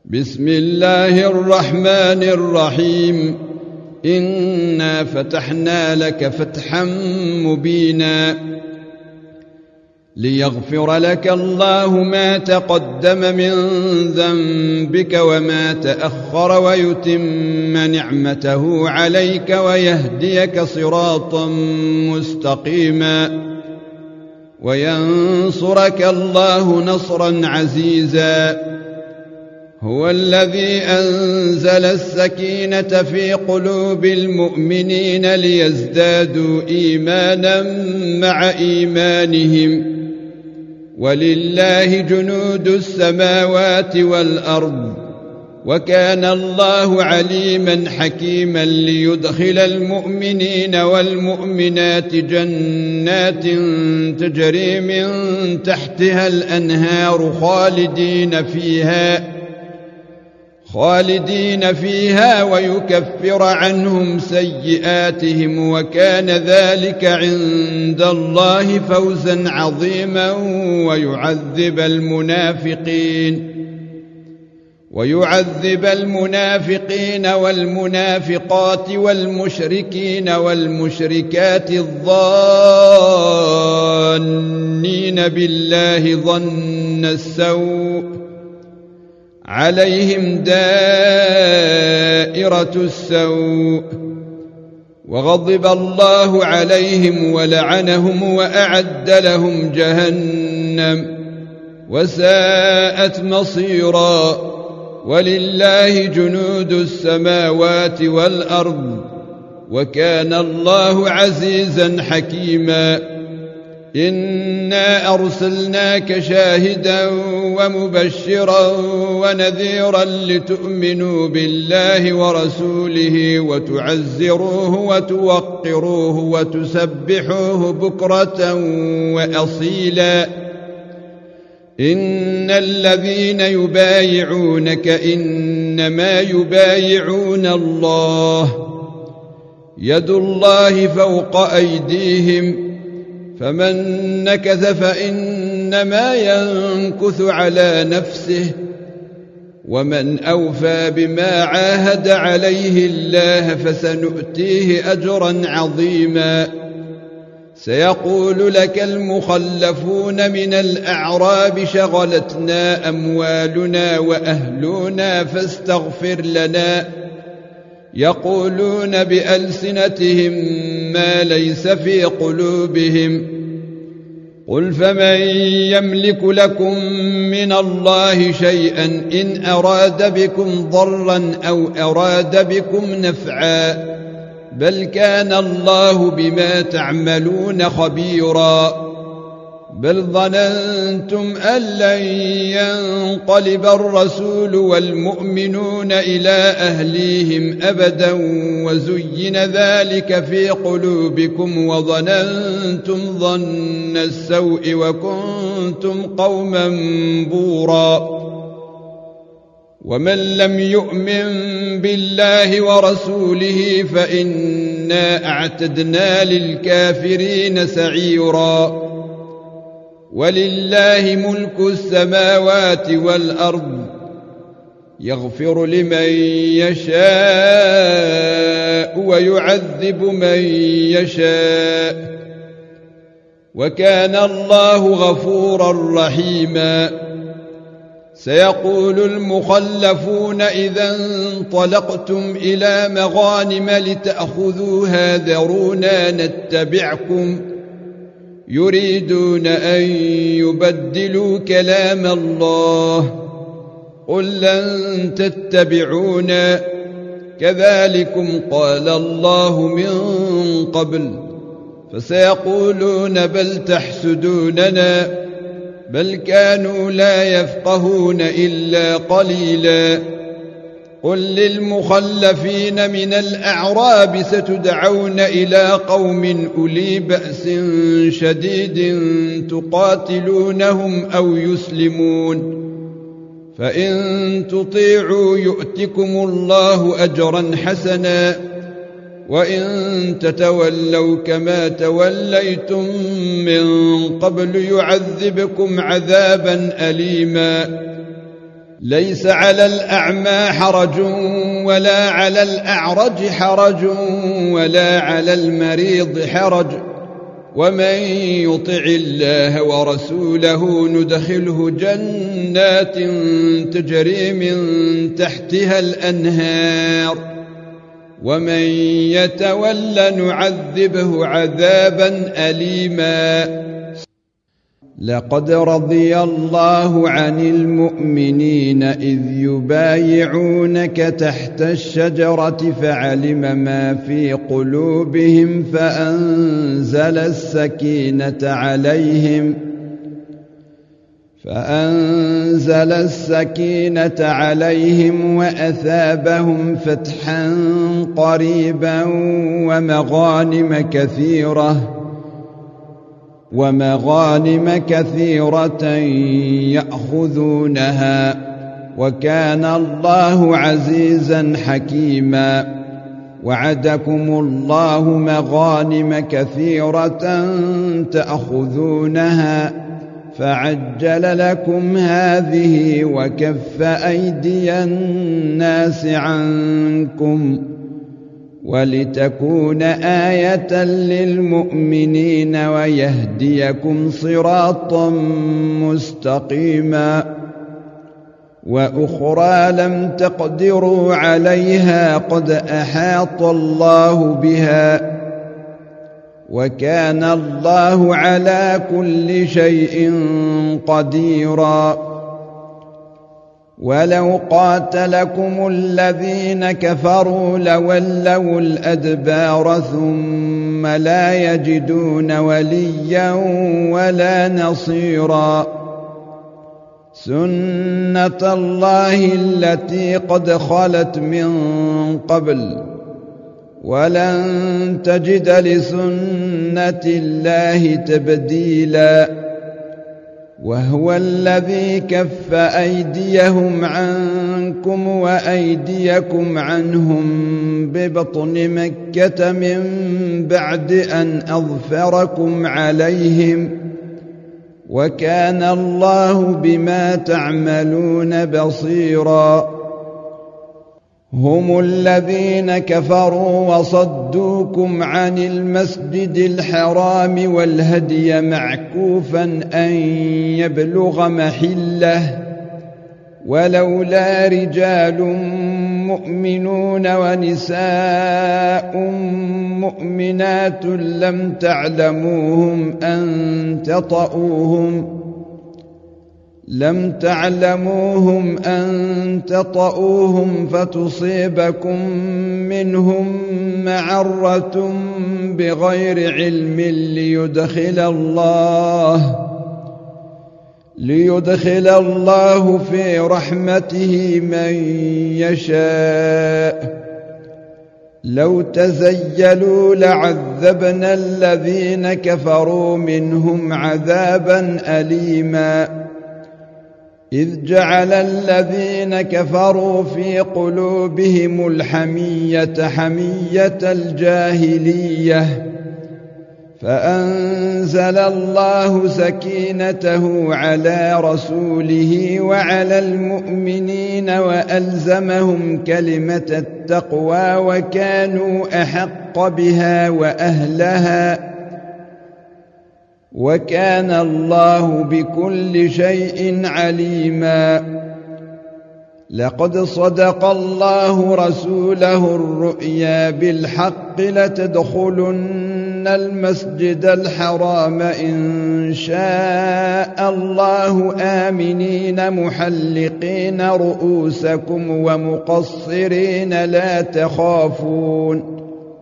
بسم الله الرحمن الرحيم. إنا فتحنا لك فتحا مبينا ليغفر لك الله ما تقدم من ذنبك وما تأخر ويتم نعمته عليك ويهديك صراطا مستقيما وينصرك الله نصرا عزيزا. هو الذي أنزل السكينة في قلوب المؤمنين ليزدادوا إيمانا مع إيمانهم ولله جنود السماوات والأرض وكان الله عليما حكيما ليدخل المؤمنين والمؤمنات جنات تجري من تحتها الأنهار خالدين فيها ويكفر عنهم سيئاتهم وكان ذلك عند الله فوزا عظيما ويعذب المنافقين والمنافقات والمشركين والمشركات الظانين بالله ظن السوء عليهم دائرة السوء وغضب الله عليهم ولعنهم وأعد لهم جهنم وساءت مصيرا. ولله جنود السماوات والأرض وكان الله عزيزا حكيما. إنا أرسلناك شاهدا ومبشرا ونذيرا لتؤمنوا بالله ورسوله وتعزروه وتوقروه وتسبحوه بكرة وأصيلا. إن الذين يبايعونك إنما يبايعون الله يد الله فوق أيديهم فمن نكث فإنما ينكث على نفسه ومن أوفى بما عاهد عليه الله فسنؤتيه أجرا عظيما. سيقول لك المخلفون من الأعراب شغلتنا أموالنا وأهلنا فاستغفر لنا يقولون بألسنتهم ما ليس في قلوبهم قل فمن يملك لكم من الله شيئا إن أراد بكم ضرا أو أراد بكم نفعا بل كان الله بما تعملون خبيرا. بل ظننتم أن لن ينقلب الرسول والمؤمنون إلى أهليهم أبدا وزين ذلك في قلوبكم وظننتم ظن السوء وكنتم قوما بورا. ومن لم يؤمن بالله ورسوله فإنا أعتدنا للكافرين سعيرا. ولله ملك السماوات والأرض يغفر لمن يشاء ويعذب من يشاء وكان الله غفورا رحيما. سيقول المخلفون إذا انطلقتم إلى مغانم لتأخذوها ذرونا نتبعكم يريدون أن يبدلوا كلام الله قل لن تتبعونا كذلكم قال الله من قبل فسيقولون بل تحسدوننا بل كانوا لا يفقهون إلا قليلا. قل للمخلفين من الأعراب ستدعون إلى قوم أولي بأس شديد تقاتلونهم أو يسلمون فإن تطيعوا يؤتكم الله أجرا حسنا وإن تتولوا كما توليتم من قبل يعذبكم عذابا أليما ليس على الأعمى حرج ولا على الأعرج حرج ولا على المريض حرج ومن يطع الله ورسوله ندخله جنات تجري من تحتها الأنهار ومن يتول نعذبه عذابا أليما. لقد رضي الله عن المؤمنين إذ يبايعونك تحت الشجرة فعلم ما في قلوبهم فأنزل السكينة عليهم وأثابهم فتحا قريبا ومغانم كثيرة يأخذونها وكان الله عزيزا حكيما. وعدكم الله مغانم كثيرة تأخذونها فعجل لكم هذه وكف أيدي الناس عنكم ولتكون آية للمؤمنين ويهديكم صراطا مستقيما. وأخرى لم تقدروا عليها قد أحاط الله بها وكان الله على كل شيء قديرا. ولو قاتلكم الذين كفروا لولوا الأدبار ثم لا يجدون وليا ولا نصيرا. سنة الله التي قد خلت من قبل ولن تجد لسنة الله تبديلا. وهو الذي كف أيديهم عنكم وأيديكم عنهم ببطن مكة من بعد أن أظفركم عليهم وكان الله بما تعملون بصيرا. هم الذين كفروا وصدوكم عن المسجد الحرام والهدي معكوفا أن يبلغ محله ولولا رجال مؤمنون ونساء مؤمنات لم تعلموهم أن تطؤوهم فتصيبكم منهم معرة بغير علم ليدخل الله في رحمته من يشاء. لو تزيلوا لعذبنا الذين كفروا منهم عذابا أليما. إذ جعل الذين كفروا في قلوبهم الحمية حمية الجاهلية فأنزل الله سكينته على رسوله وعلى المؤمنين وألزمهم كلمة التقوى وكانوا أحق بها وأهلها وكان الله بكل شيء عليما. لقد صدق الله رسوله الرؤيا بالحق لتدخلن المسجد الحرام إن شاء الله آمنين محلقين رؤوسكم ومقصرين لا تخافون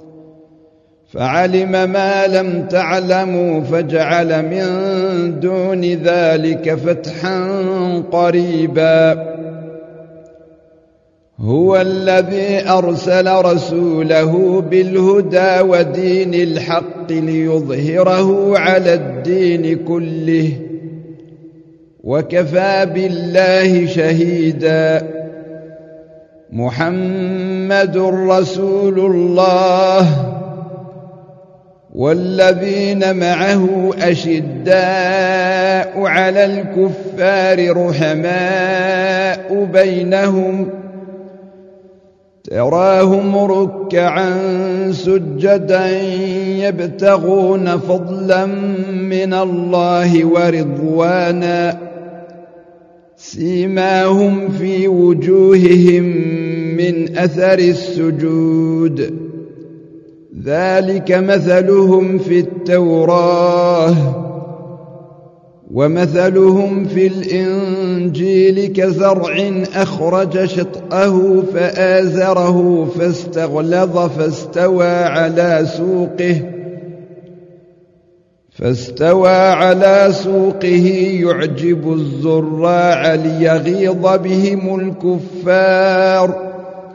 فعلم ما لم تعلموا فجعل من دون ذلك فتحا قريبا. هو الذي أرسل رسوله بالهدى ودين الحق ليظهره على الدين كله وكفى بالله شهيدا. محمد رسول الله والذين معه أشداء على الكفار رحماء بينهم تراهم ركعا سجدا يبتغون فضلا من الله ورضوانا سيماهم في وجوههم من أثر السجود ذلك مثلهم في التوراة ومثلهم في الإنجيل كزرع أخرج شطأه فآزره فاستغلظ فاستوى على سوقه يعجب الزراع ليغيظ بهم الكفار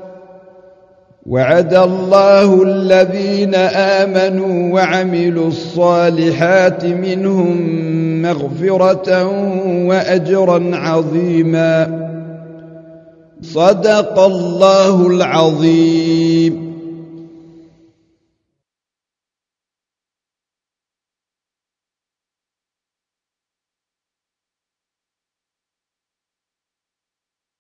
وعد الله الذين آمنوا وعملوا الصالحات منهم مغفرة وأجرا عظيما صدق الله العظيم.